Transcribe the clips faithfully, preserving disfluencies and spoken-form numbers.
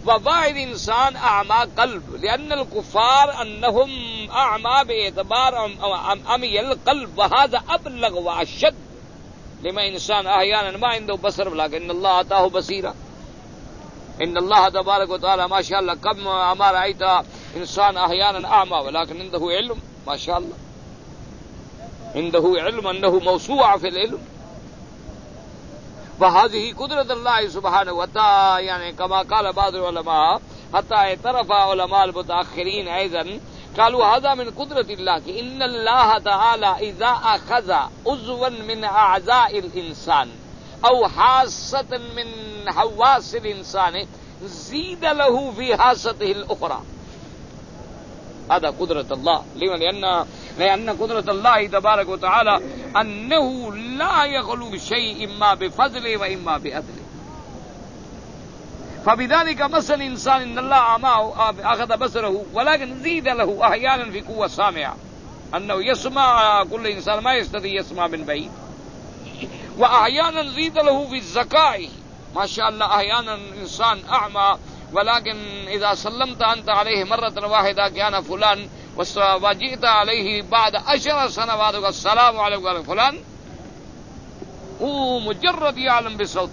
وواحد انسان اعمى قلب لان الكفار انهم اعمى باعتبار عمي القلب وهذا ابلغ واشد لما انسان احيانا ما عنده بصر ولكن الله اعطاه بصيرا. ان الله تبارك وتعالى ما شاء الله كم ما رايت انسان احيانا اعمى ولكن عنده علم ما شاء الله، عنده علم انه موسوعة في العلم. وهذه قدرة الله سبحانه وتعالى يعني كما قال بعض العلماء حتى اعترف علماء المتأخرين أيضا قالوا هذا من قدرة الله إن الله تعالى إذا أخذ عضوا من أعضاء الإنسان أو حاسة من حواس الإنسان زيد له في حاسته الأخرى. هذا قدرة الله. لأن لأن قدرة الله تبارك وتعالى أنه لا يخلو بشيء إما بفضله وإما بعدله. فبذلك مثل إنسان إن الله أعماه أخذ بصره ولكن زيد له أحيانا في قوة سامعة أنه يسمع، كل إنسان ما يستطيع يسمع من بعيد، وأحيانا زيد له في الذكاء ما شاء الله. أحيانا إنسان أعمى ولكن إذا سلمت أنت عليه مرة واحدة كان فلان وجئت عليه بعد عشر سنوات السلام عليكم قال فلان، هو مجرد يعلم بصوت.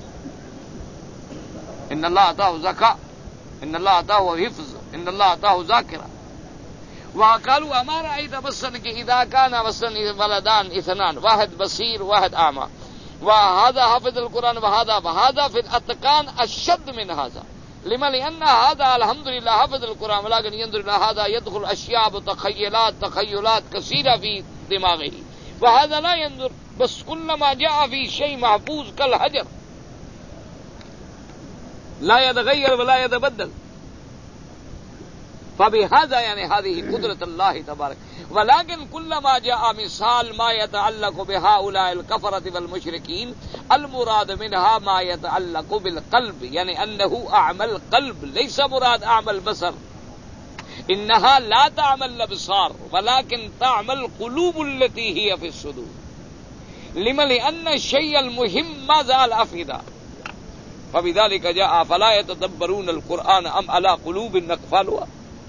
إن الله أعطاه ذكاء، إن الله أعطاه حفظ، إن الله أعطاه ذاكرة. وقالوا أما رأيت مثلا إذا كان مثلا ولدان اثنان واحد بصير واحد أعمى وهذا حافظ القرآن وهذا وهذا في الأتقان أشد من هذا. لما لأن هذا الحمد لله حافظ القرآن ولكن ينظر إلى هذا يدخل أشياء وتخيلات تخيلات كثيرة في دماغه، وهذا لا ينظر بس كلما جاء في شيء محفوظ كالحجر لا يتغير ولا يتبدل. فبهذا يعني هذه قدرة الله تبارك. ولكن كلما جاء مثال ما يتعلق بهؤلاء الكفرة والمشركين المراد منها ما يتعلق بالقلب، يعني أنه أعمى القلب، ليس مراد أعمى البصر. إنها لا تعمى الأبصار ولكن تعمى القلوب التي هي في الصدور. لما لأن الشيء المهم ماذا؟ الأفئدة. فبذلك جاء فلا يتدبرون القرآن أم على قلوب أقفالها.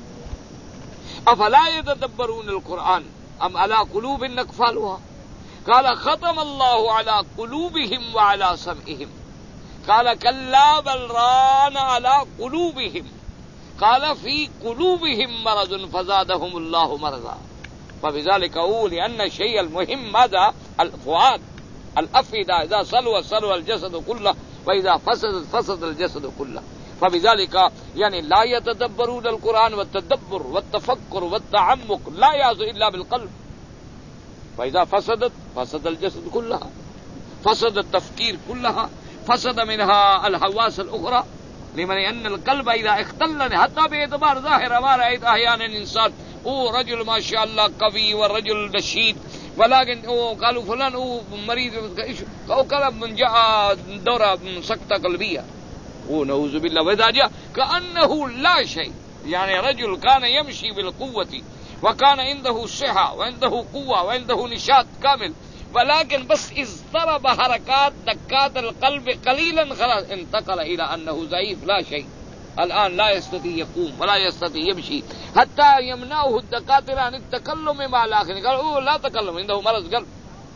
أفلا يتدبرون القرآن أم على قلوب أقفالها. قال ختم الله على قلوبهم وعلى سمعهم. قال كلا بل ران على قلوبهم. قال في قلوبهم مرض فزادهم الله مرضا. فبذلك أقول أن الشيء المهم ماذا؟ الفؤاد، الأفئدة. إذا صلوا صلوا الجسد كله وإذا فسد فسد الجسد كله. فبذلك يعني لا يتدبرون القرآن، والتدبر والتفكر والتعمق لا يحصل إلا بالقلب. فإذا فسدت فسد الجسد كلها، فسد التفكير كلها، فسد منها الحواس الأخرى. لمن أن القلب إذا اختل حتى باعتبار ظاهر ما رأيت أحيانا إنسان أو رجل ما شاء الله قوي والرجل نشيط ولكن أو قالوا فلان أو مريض أو قال من جاء دورة سكتة قلبية ونعوذ بالله، وإذا جاء كأنه لا شيء. يعني رجل كان يمشي بالقوة وكان عنده صحة وعنده قوة وعنده نشاط كامل ولكن بس اضطرب حركات دكات القلب قليلا خلاص انتقل إلى أنه ضعيف لا شيء. الآن لا يستطيع يقوم ولا يستطيع يمشي حتى يمنعه الدكاترة عن التكلم مع الآخرين. قالوا لا تكلم، عنده مرض قلب.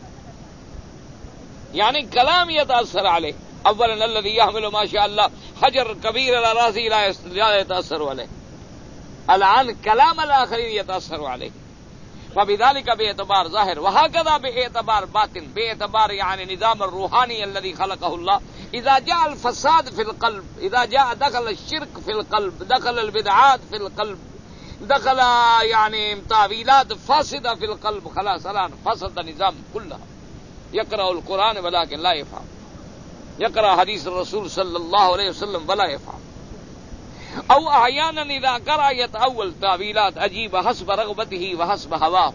يعني كلام يتأثر عليه. أولا الذي يحمل ما شاء الله حجر كبير على رأسه لا يتأثر عليه، الآن كلام الآخرين يتأثر عليه. فبذلك باعتبار ظاهر، وهكذا باعتبار باطن، باعتبار يعني نظام الروحاني الذي خلقه الله. إذا جاء الفساد في القلب، إذا جاء دخل الشرك في القلب، دخل البدعات في القلب، دخل يعني تعويلات فاسدة في القلب، خلاص الآن فسد النظام كلها. يقرأ القرآن ولكن لا يفهم، يقرأ حديث الرسول صلى الله عليه وسلم ولا يفهم، أو أحيانا إذا قرأ يتأول تعويلات عجيبة حسب رغبته وحسب هواه.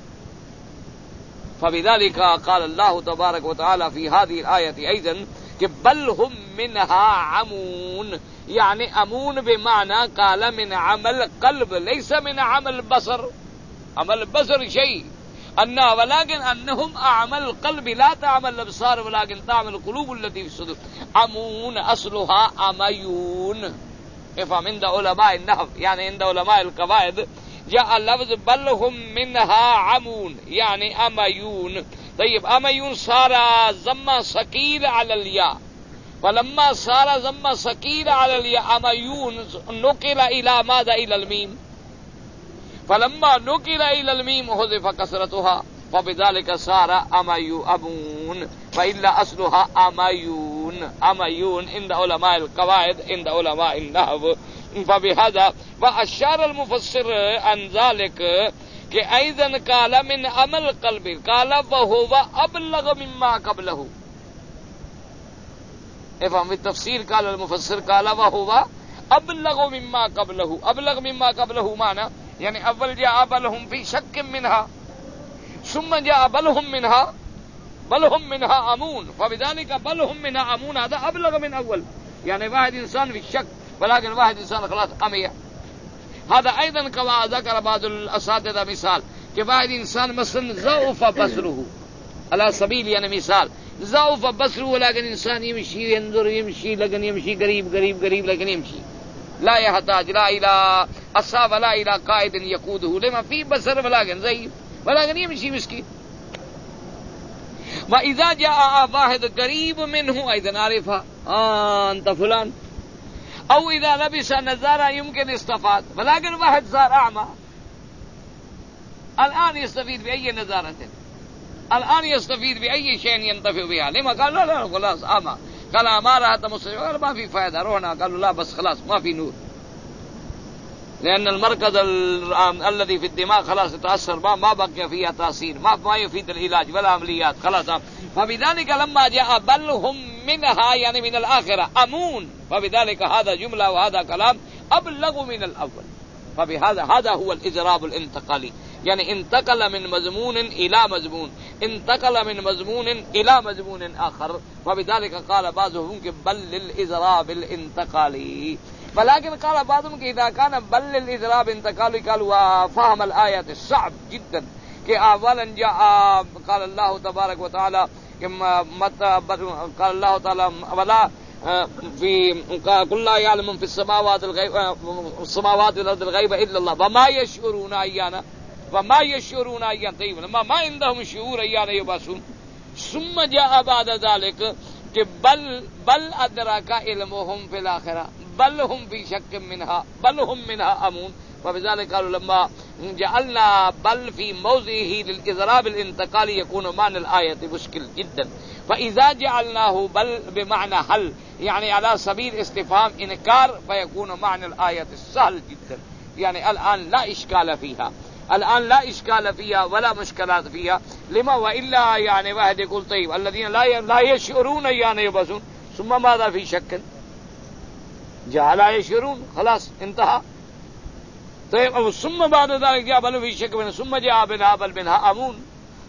فبذلك قال الله تبارك وتعالى في هذه الآية أيضا بل هم منها عمون. يعني أمون بمعنى قال من عمل قلب ليس من عمل بصر. عمل بصر شيء أن ولكن أنهم أعمل القلب لا تعمل الأبصار ولكن تعمل القلوب التي في الصدور. عمون أصلها أميون. افهم عند علماء النحو يعني عند علماء القواعد جاء لفظ بل هم منها عمون يعني أميون. طيب أميون صار ضم ثقيل على الياء، فلما صار ضم ثقيل على الياء أميون نقل إلى ماذا؟ إلى الميم، فلما نقل إلى الميم حذف كسرتها فبذلك صار أميو أمون، وإلا أصلها أميون أميون عند علماء القواعد عند علماء النحو. فبهذا وأشار المفسر عن ذلك کہ أيضا قال من عمل قلب قال وهو أبلغ مما قبله. افهم التفسير قال المفسر قال وهو أبلغ مما قبله. أبلغ مما قبله معنى يعني أول جاء بلهم في شك منها ثم جاء بلهم منها بلهم منها أمون، فبذلك بلهم منها أمون هذا أبلغ من أول. يعني واحد إنسان في الشك ولكن واحد إنسان خلاص أمية. هذا أيضا كما ذكر بعض الأساتذة مثال کہ واحد إنسان مثلا ضعف بصره على سبيل يعني مثال ضعف بصره ولكن إنسان يمشي ينظر يمشي لكن يمشي قريب قريب قريب لكن يمشي لا يحتاج لا إلى أصحاب ولا إلى قائد يقوده لما في بصر ولكن ضعيف ولكن يمشي مسكين. وإذا جاء واحد قريب منه أيضا عرفها آه أنت فلان، أو إذا لبس نظارة يمكن استفاد، ولكن واحد صار أعمى الآن يستفيد بأي نظارة؟ الآن يستفيد بأي شيء ينتفع بها؟ لما قال لا لا خلاص أعمى، قال ما رأت مستشفى قال ما في فائدة روحنا، قالوا لا بس خلاص ما في نور، لأن المركز الذي في الدماغ خلاص يتأثر ما ما بقي فيها تأثير، ما ما يفيد العلاج ولا عمليات خلاص. فبذلك لما جاء بل هم منها يعني من الآخرة أمون، فبذلك هذا جملة وهذا كلام أبلغ من الأول. فبهذا هذا هو الإضراب الانتقالي، يعني انتقل من مضمون إلى مضمون، انتقل من مضمون إلى مضمون آخر. وبذلك قال بعضهم بل للإضراب الانتقالي، ولكن قال بعضهم إذا كان بل للإضراب الانتقالي قالوا فهم الآية الصعب جدا کہ اولا جاء قال الله تبارك وتعالى قال الله تعالى ولا في قل لا يعلم في السماوات الغيب السماوات والارض الغيب الا الله وما يشعرون ايانا وما يشعرون ايانا. طيب لما ما عندهم شعور ايانا يبعثون. ثم جاء بعد ذلك کہ بل بل ادراك علمهم في الاخره بل هم في شك منها بل هم منها امون. فبذلك قالوا لما جعلنا بل في موضعه للإضراب الانتقالي يكون معنى الآية مشكل جدا. فإذا جعلناه بل بمعنى هل يعني على سبيل استفهام إنكار فيكون معنى الآية السهل جدا، يعني الآن لا إشكال فيها، الآن لا إشكال فيها ولا مشكلات فيها. لما وإلا يعني واحد يقول طيب الذين لا لا يشعرون يعني يبصون ثم ماذا في شك؟ جاء لا يشعرون خلاص انتهى. طيب ثم بعد ذلك جاء بل في شك منه ثم جاء بنا بل منها أمون.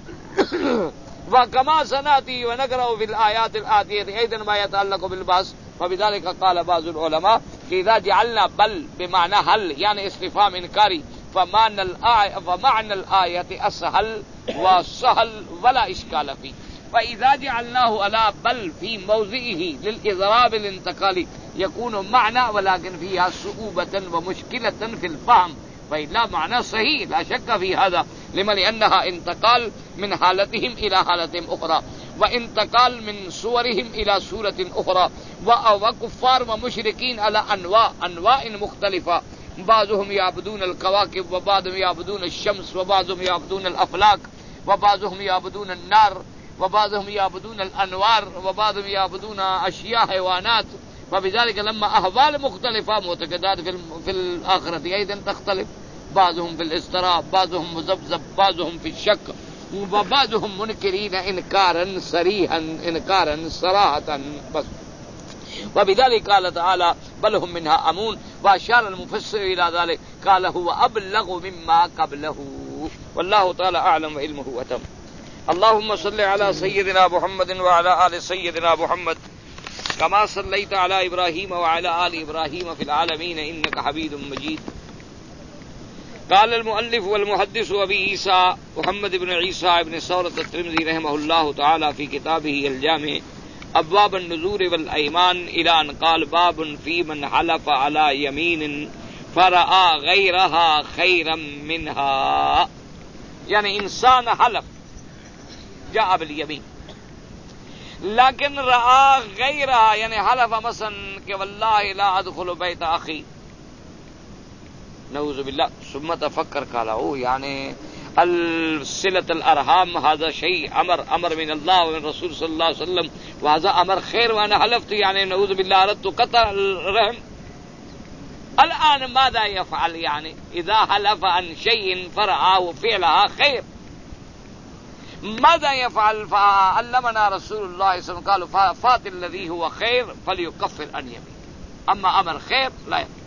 وكما سنأتي ونقرأ في الآيات الآتية أيضا ما يتعلق بالبعث. فبذلك قال بعض العلماء إذا جعلنا بل بمعنى هل يعني استفهام إنكاري فمعنى الآية فمعنى الآية أسهل وسهل ولا إشكال فيه. فإذا جعلناه على بل في موضعه للإضراب الانتقالي يكون معنى ولكن فيها صعوبة ومشكلة في الفهم، فإلا معنى صحيح لا شك في هذا. لما لأنها انتقال من حالتهم إلى حالتهم أخرى، وانتقال من صورهم إلى صورة أخرى، وكفار ومشركين على أنواع أنواع مختلفة، بعضهم يعبدون الكواكب وبعضهم يعبدون الشمس وبعضهم يعبدون الأفلاك وبعضهم يعبدون النار وبعضهم يعبدون الأنوار وبعضهم يعبدون أشياء حيوانات. فبذلك لما أحوال مختلفة معتقدات في, في الآخرة أيضا تختلف، بعضهم في الاضطراب بعضهم مذبذب بعضهم في الشك وبعضهم منكرين إنكارا صريحا إنكارا صراحة بس. وبذلك قال تعالى بل هم منها أمون. وأشار المفسر إلى ذلك قال هو أبلغ مما قبله، والله تعالى أعلم وعلمه وتم. اللهم صل على سيدنا محمد وعلى آل سيدنا محمد كما صليت على إبراهيم وعلى آل إبراهيم في العالمين إنك حميد مجيد. قال المؤلف والمحدث أبي عيسى محمد بن عيسى بن ثورة الترمذي رحمه الله تعالى في كتابه الجامع ابواب النذور والایمان الى ان قال باب فی من حلف على یمین فرآ غیرها خیرا منها، یعنی انسان حلف جاء بالیمین لیکن رآ غیرها، یعنی حلف مثلا کہ واللہ لا ادخل بیت اخی، نعوذ باللہ، ثم تفکر قال او یعنی صلة الارحام هذا شيء امر امر من الله ومن رسول صلى الله عليه وسلم وهذا امر خير وانا حلفت يعني نعوذ بالله اردت قطع الرحم. الان ماذا يفعل؟ يعني اذا حلف عن شيء فرعاه فعلها خير ماذا يفعل؟ فعلمنا رسول الله صلى الله عليه وسلم قالوا فات الذي هو خير فليكفر عن يمين، اما امر خير لا يفعل،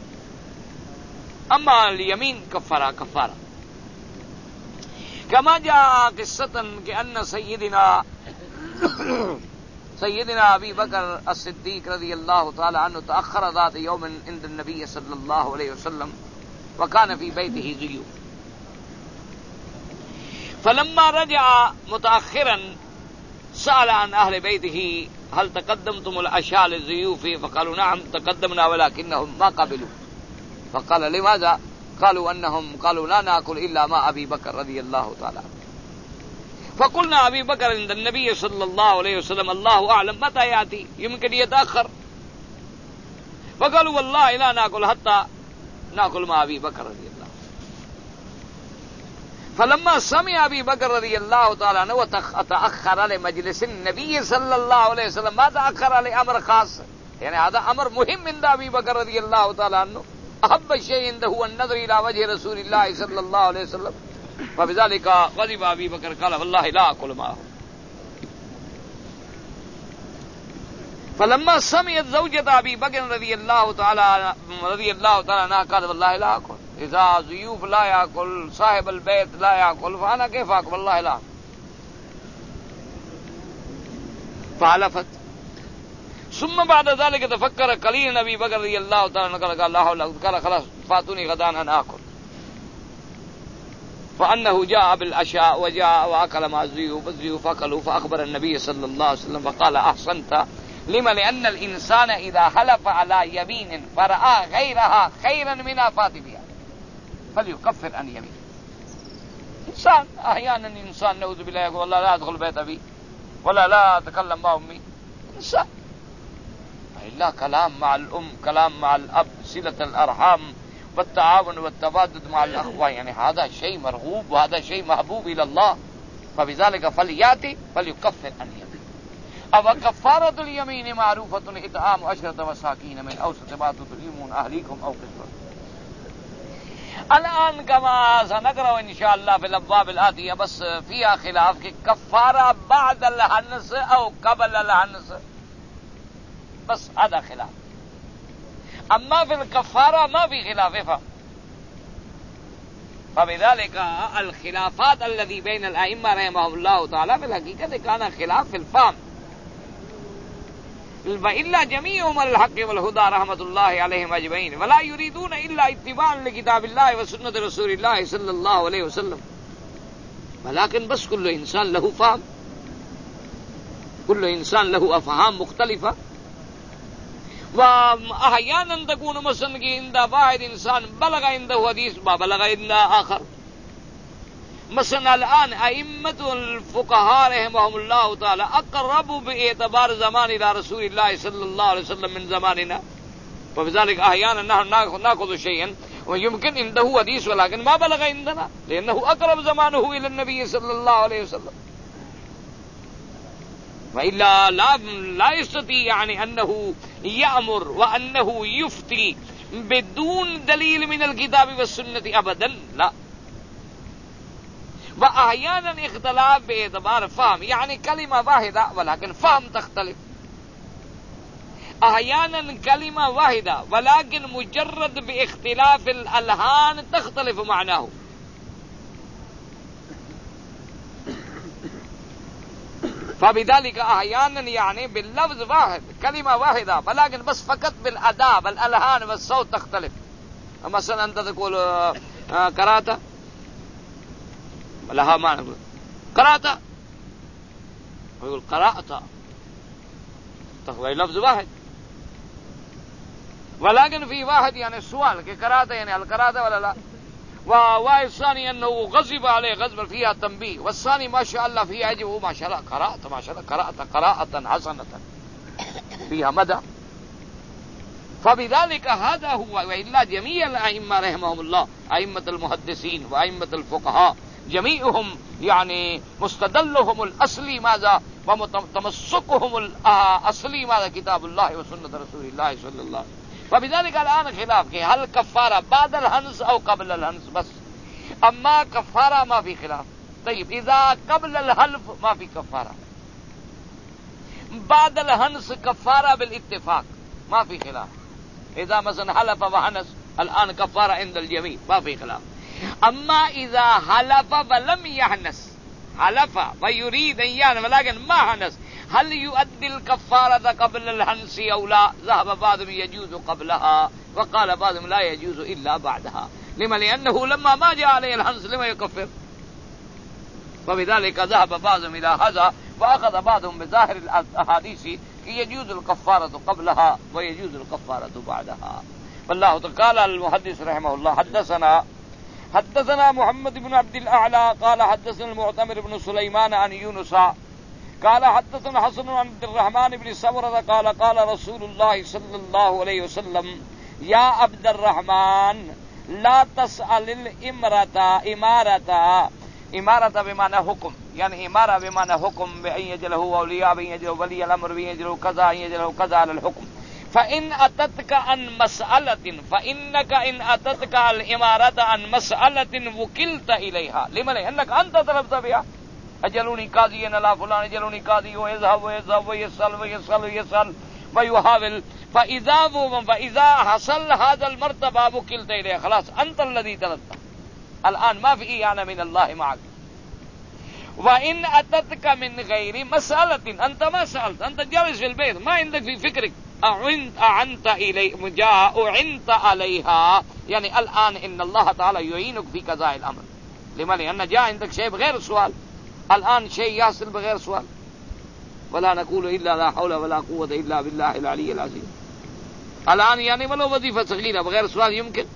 اما اليمين كفارة كفارة. كما جاء قصة كأن سيدنا سيدنا أبي بكر الصديق رضي الله تعالى عنه تأخر ذات يوم عند النبي صلى الله عليه وسلم وكان في بيته ضيوف، فلما رجع متأخرا سأل عن أهل بيته هل تقدمتم العشاء للضيوف؟ فقالوا نعم تقدمنا ولكنهم ما قبلوا. فقال لماذا؟ قالوا أنهم قالوا لا نأكل إلا مع أبي بكر رضي الله تعالى عنه. فقلنا أبي بكر عند النبي صلى الله عليه وسلم الله أعلم متى يأتي، يمكن يتأخر. فقالوا والله لا نأكل حتى نأكل مع أبي بكر رضي الله. فلما سمع أبي بكر رضي الله تعالى عنه وتأخر لمجلس النبي صلى الله عليه وسلم، ما تأخر لأمر خاص، يعني هذا أمر مهم عند أبي بكر رضي الله تعالى عنه، أحب الشيء عنده هو النظر إلى وجه رسول الله صلى الله عليه وسلم، فبذلك غضب أبي بكر قال والله لا أكل معه. فلما سمعت زوجة أبي بكر رضي الله تعالى رضي الله تعالى عنها قالت والله لا أكل، إذا ضيوف لا يأكل صاحب البيت لا يأكل فأنا كيف أكل؟ والله لا. فحلفت. ثم بعد ذلك تفكر قليلا ابي بكر رضي الله تعالى عنه قال لا حول ولا قوه، قال خلاص فاتوني غدا ان اكل. فانه جاء بالعشاء وجاء واكل مع الضيوف، الضيوف اكلوا، فاخبر النبي صلى الله عليه وسلم فقال احسنت. لما؟ لان الانسان اذا حلف على يمين فراى غيرها خيرا منها فات بها فليكفر عن يمين. انسان احيانا انسان نعوذ بالله يقول والله لا ادخل بيت ابي ولا لا اتكلم مع امي، انسان إلا كلام مع الأم، كلام مع الأب، صلة الأرحام والتعاون والتبادل مع الأخوة، يعني هذا شيء مرغوب وهذا شيء محبوب إلى الله، فبذلك فليأتي فليكفر عن يمين. أو كفارة اليمين معروفة إطعام عشرة مساكين من أوسط ما تطعمون أهليكم أو كسوتهم. الآن كما سنقرأ إن شاء الله في الأبواب الآتية بس فيها خلاف كفارة بعد الحنس أو قبل الحنس، بس هذا خلاف. اما في الكفاره ما في خلاف فهم. فبذلك الخلافات الذي بين الائمه رحمهم الله تعالى في الحقيقه كان خلاف في الفهم، والا جميعهم على الحق والهدى رحمه الله عليهم اجمعين، ولا يريدون الا اتباعا لكتاب الله وسنه رسول الله صلى الله عليه وسلم. ولكن بس كل انسان له فهم، كل انسان له افهام مختلفه، وأحيانا تكون مثلا عند واحد إنسان بلغ عنده حديث ما بلغ عند آخر. مثلا الآن أئمة الفقهاء رحمهم الله تعالى أقرب باعتبار زمان إلى رسول الله صلى الله عليه وسلم من زماننا، وبذلك أحيانا نحن نأخذ شيئا ويمكن عنده حديث ولكن ما بلغ عندنا لأنه أقرب زمانه إلى النبي صلى الله عليه وسلم. وإلا لا لا يستطيع يعني أنه يأمر وأنه يفتي بدون دليل من الكتاب والسنة أبدا، لا. وأحيانا اختلاف باعتبار فهم، يعني كلمة واحدة ولكن فهم تختلف. أحيانا كلمة واحدة ولكن مجرد باختلاف الألحان تختلف معناه. فبذلك أحيانا يعني باللفظ واحد كلمة واحدة ولكن بس فقط بالأداء بالألحان والصوت تختلف. مثلا أنت تقول قرأت لها ما نقول قرأت، يقول قرأت، تخوی لفظ واحد ولكن في واحد يعني السؤال كقراءة يعني القراءة ولا لا. والثاني أنه غضب عليه غضبا فيها تنبيه، والثاني ما شاء الله فيها يجب ما شاء الله قراءة ما شاء الله قراءة قراءة حسنة فيها مدى. فبذلك هذا هو. وإلا جميع الأئمة رحمهم الله أئمة المحدثين وأئمة الفقهاء جميعهم يعني مستدلهم الأصلي ماذا وتمسكهم الأصلي ماذا كتاب الله وسنة رسول الله صلى الله عليه وسلم. فبذلك الآن خلاف کہ هل كفارة بعد الحنس أو قبل الحنس بس. أما كفارة ما في خلاف. طيب إذا قبل الحلف ما في كفارة، بعد الحنس كفارة بالاتفاق ما في خلاف. إذا مثلا حلف وحنس الآن كفارة عند الجميع ما في خلاف. أما إذا حلف ولم يحنس، حلف ويريد أن يحنس ولكن ما حنس، هل يؤدي الكفارة قبل الحنس أو لا؟ ذهب بعضهم يجوز قبلها، وقال بعضهم لا يجوز إلا بعدها. لما؟ لأنه لما ما جاء عليه الحنس لما يكفر. وبذلك ذهب بعضهم إلى هذا، وأخذ بعضهم بظاهر الأحاديث يجوز الكفارة قبلها ويجوز الكفارة بعدها. والله قال المحدث رحمه الله حدثنا حدثنا محمد بن عبد الأعلى قال حدثنا المعتمر بن سليمان عن يونس قال حدثنا حسن عن عبد الرحمن بن سمرة قال قال رسول الله صلى الله عليه وسلم يا عبد الرحمن لا تسأل الإمارة إمارة إمارة بمعنى حكم، يعني إمارة بمعنى حكم بأن يجله أولياء بأن يجله ولي الأمر بأن يجله كذا أن يجله كذا على الحكم. فإن أتتك عن مسألة فإنك إن أتتك الإمارة عن مسألة وكلت إليها. لما؟ لأنك أنت طلبت بها. أجلوني قاضيا لا فلان أجلوني قاضي ويذهب ويذهب ويسأل ويسأل ويسأل ويحاول، فإذا فإذا حصل هذا المرتبة وكلت إليها خلاص أنت الذي طلبت. الآن ما في إعانة من الله معك. وإن أتتك من غير مسألة، أنت ما سألت، أنت جالس في البيت ما عندك في فكرك أعنت أعنت إلي جاء أعنت عليها، يعني الآن إن الله تعالى يعينك في قضاء الأمر. لما؟ لأن جاء عندك شيء بغير سؤال. الآن شيء يحصل بغير سؤال. ولا نقول إلا لا حول ولا قوة إلا بالله العلي العظيم. الآن يعني ولو وظيفة صغيرة بغير سؤال يمكن.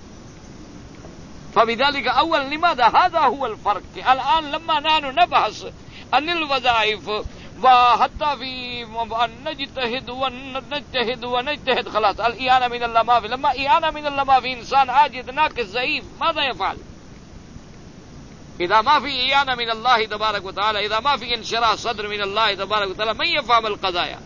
فبذلك أولا لماذا؟ هذا هو الفرق. الآن لما نحن نبحث عن الوظائف وحتى في أن نجتهد ونجتهد ونجتهد خلاص الإعانة من الله ما في. لما إعانة من الله ما في إنسان عاجز ناقص ضعيف ماذا يفعل؟ إذا ما في إعانة من الله تبارك وتعالى، إذا ما في انشراح صدر من الله تبارك وتعالى من يفهم القضايا؟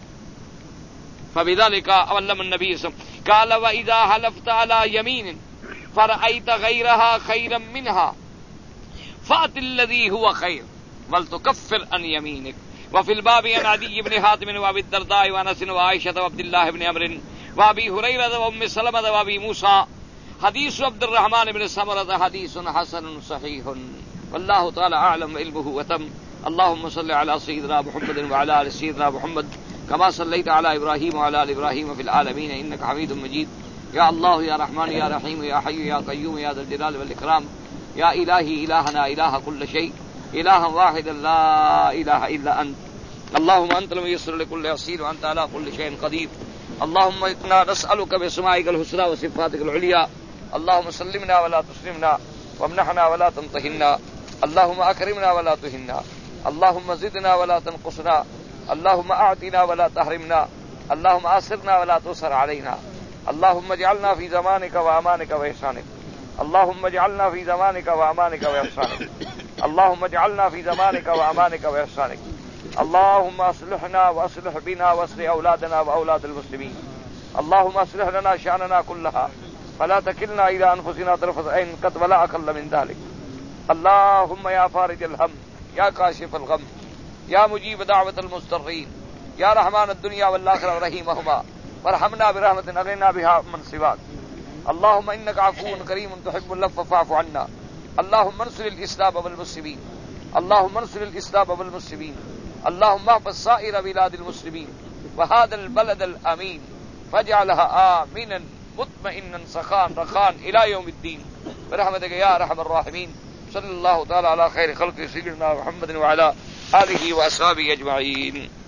فبذلك علم النبي صلى الله عليه وسلم قال وإذا حلفت على يمين فرأيت غيرها خيرا منها فأت الذي هو خير ولتكفر عن يمينك. وفي الباب عن عدي بن حاتم وأبي الدرداء وأنس وعائشة وعبد الله بن عمرو وأبي هريرة وأم سلمة وأبي موسى حديث عبد الرحمن بن سمرة حديث حسن صحيح. والله تعالى أعلم علمه وتم. اللهم صل على سيدنا محمد وعلى آل سيدنا محمد كما صليت على إبراهيم وعلى آل إبراهيم في العالمين إنك حميد مجيد. يا الله يا رحمن يا رحيم يا حي يا قيوم يا ذا الجلال والإكرام. يا إلهي إلهنا إله كل شيء إلها واحدا لا إله إلا أنت. اللهم أنت الميسر لكل يسير وأنت على كل شيء قدير. اللهم إنا نسألك بأسمائك الحسنى وصفاتك العليا. اللهم سلمنا ولا تسلمنا وامنحنا ولا تمتهنا. اللهم أكرمنا ولا تهنا. اللهم زدنا ولا تنقصنا. اللهم أعطنا ولا تحرمنا. اللهم آسرنا ولا تؤسر علينا. اللهم اجعلنا في زمانك وأمانك وإحسانك. اللهم اجعلنا في زمانك وأمانك وإحسانك. اللهم اجعلنا في زمانك وأمانك وإحسانك. اللهم أصلحنا وأصلح بنا وأصلح أولادنا وأولاد المسلمين. اللهم أصلح لنا شأننا كلها فلا تكلنا إلى أنفسنا طرفة عين قد ولا أقل من ذلك. اللهم يا فارج الهم يا كاشف الغم يا مجيب دعوة المضطرين يا رحمن الدنيا والآخرة ورحيمهما وارحمنا برحمة أغننا بها من سواك. اللهم إنك عفو كريم تحب العفو فاعف عنا. اللهم انصر الإسلام والمسلمين. اللهم انصر الإسلام والمسلمين. اللهم احفظ سائر بلاد المسلمين وهذا البلد الأمين فاجعلها آمنا مطمئنا سخاء رخاء إلى يوم الدين برحمتك يا أرحم الراحمين. صلى الله تعالى على خير خلق سيدنا محمد وعلى آله وأصحابه أجمعين.